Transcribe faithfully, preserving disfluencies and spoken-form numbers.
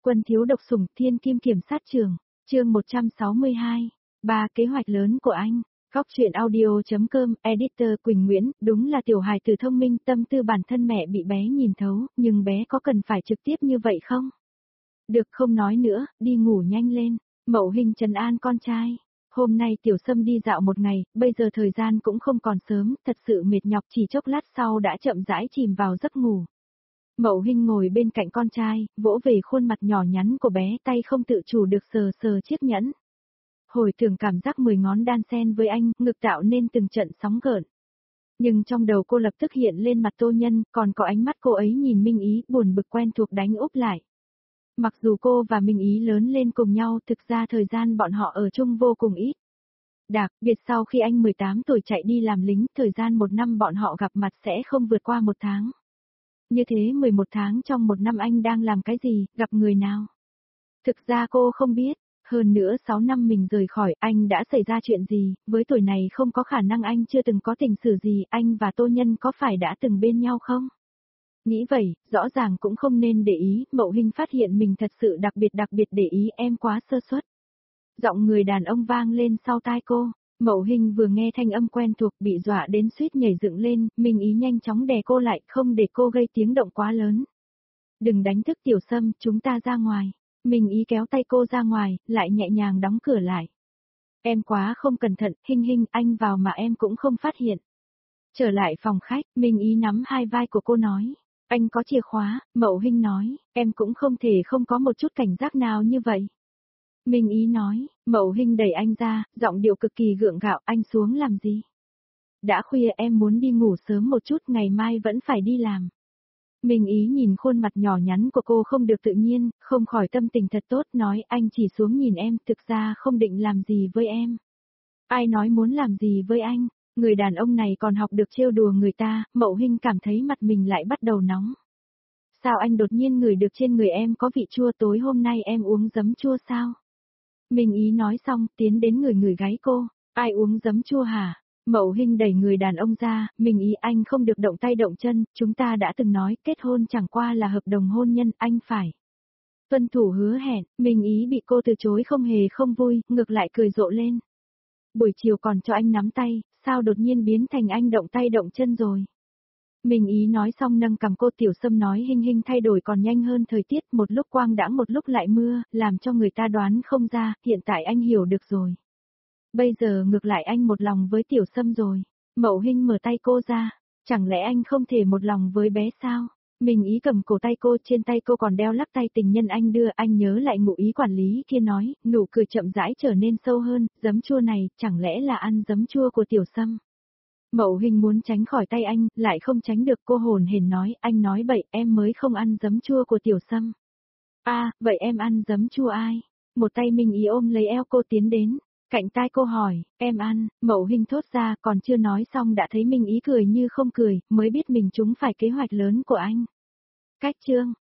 Quân thiếu độc sủng thiên kim kiểm sát trường, chương một trăm sáu mươi hai, ba kế hoạch lớn của anh. Góc truyện audio.com, editor Quỳnh Nguyễn, đúng là tiểu hài tử thông minh, tâm tư bản thân mẹ bị bé nhìn thấu, nhưng bé có cần phải trực tiếp như vậy không? Được, không nói nữa, đi ngủ nhanh lên. Mậu Hinh trấn an con trai. Hôm nay Tiểu Sâm đi dạo một ngày, bây giờ thời gian cũng không còn sớm, thật sự mệt nhọc, chỉ chốc lát sau đã chậm rãi chìm vào giấc ngủ. Mậu Hinh ngồi bên cạnh con trai, vỗ về khuôn mặt nhỏ nhắn của bé, tay không tự chủ được sờ sờ chiếc nhẫn. Hồi tưởng cảm giác mười ngón đan xen với anh, ngực tạo nên từng trận sóng gợn. Nhưng trong đầu cô lập tức hiện lên mặt Tô Nhân, còn có ánh mắt cô ấy nhìn Minh Ý, buồn bực quen thuộc đánh úp lại. Mặc dù cô và Minh Ý lớn lên cùng nhau, thực ra thời gian bọn họ ở chung vô cùng ít. Đặc biệt sau khi anh mười tám tuổi chạy đi làm lính, thời gian một năm bọn họ gặp mặt sẽ không vượt qua một tháng. Như thế mười một tháng trong một năm anh đang làm cái gì, gặp người nào? Thực ra cô không biết, hơn nữa sáu năm mình rời khỏi anh đã xảy ra chuyện gì, với tuổi này không có khả năng anh chưa từng có tình sử gì, anh và Tô Nhân có phải đã từng bên nhau không? Nghĩ vậy, rõ ràng cũng không nên để ý, Mậu Hinh phát hiện mình thật sự đặc biệt đặc biệt để ý, em quá sơ suất. Giọng người đàn ông vang lên sau tai cô. Mậu Hinh vừa nghe thanh âm quen thuộc bị dọa đến suýt nhảy dựng lên, Minh Ý nhanh chóng đè cô lại, không để cô gây tiếng động quá lớn. Đừng đánh thức Tiểu Sâm, chúng ta ra ngoài. Minh Ý kéo tay cô ra ngoài, lại nhẹ nhàng đóng cửa lại. Em quá không cẩn thận, Hinh Hinh, anh vào mà em cũng không phát hiện. Trở lại phòng khách, Minh Ý nắm hai vai của cô nói. Anh có chìa khóa, Mậu Hinh nói, em cũng không thể không có một chút cảnh giác nào như vậy. Minh Ý nói, Mậu Hinh đẩy anh ra, giọng điệu cực kỳ gượng gạo, anh xuống làm gì? Đã khuya em muốn đi ngủ sớm một chút, ngày mai vẫn phải đi làm. Minh Ý nhìn khuôn mặt nhỏ nhắn của cô không được tự nhiên, không khỏi tâm tình thật tốt, nói anh chỉ xuống nhìn em, thực ra không định làm gì với em. Ai nói muốn làm gì với anh, người đàn ông này còn học được trêu đùa người ta, Mậu Hinh cảm thấy mặt mình lại bắt đầu nóng. Sao anh đột nhiên ngửi được trên người em có vị chua, tối hôm nay em uống giấm chua sao? Minh Ý nói xong, tiến đến người người gáy cô, ai uống giấm chua hả? Mậu Hinh đẩy người đàn ông ra, Minh Ý anh không được động tay động chân, chúng ta đã từng nói kết hôn chẳng qua là hợp đồng hôn nhân, anh phải tuân thủ hứa hẹn. Minh Ý bị cô từ chối không hề không vui, ngược lại cười rộ lên. Buổi chiều còn cho anh nắm tay, sao đột nhiên biến thành anh động tay động chân rồi? Minh Ý nói xong nâng cằm cô. Tiểu Sâm nói Hinh Hinh thay đổi còn nhanh hơn thời tiết, một lúc quang đãng một lúc lại mưa, làm cho người ta đoán không ra, hiện tại anh hiểu được rồi. Bây giờ ngược lại anh một lòng với Tiểu Sâm rồi. Mậu Hinh mở tay cô ra, chẳng lẽ anh không thể một lòng với bé sao? Minh Ý cầm cổ tay cô, trên tay cô còn đeo lắc tay tình nhân anh đưa, anh nhớ lại ngụ ý quản lý kia nói, nụ cười chậm rãi trở nên sâu hơn, giấm chua này, chẳng lẽ là ăn giấm chua của Tiểu Sâm? Mậu Hinh muốn tránh khỏi tay anh, lại không tránh được, cô hồn hển nói, anh nói bậy, em mới không ăn giấm chua của Tiểu Sâm. À, vậy em ăn giấm chua ai? Một tay Minh Ý ôm lấy eo cô tiến đến, cạnh tai cô hỏi, em ăn, Mậu Hinh thốt ra, còn chưa nói xong đã thấy Minh Ý cười như không cười, mới biết mình trúng phải kế hoạch lớn của anh. Cách chương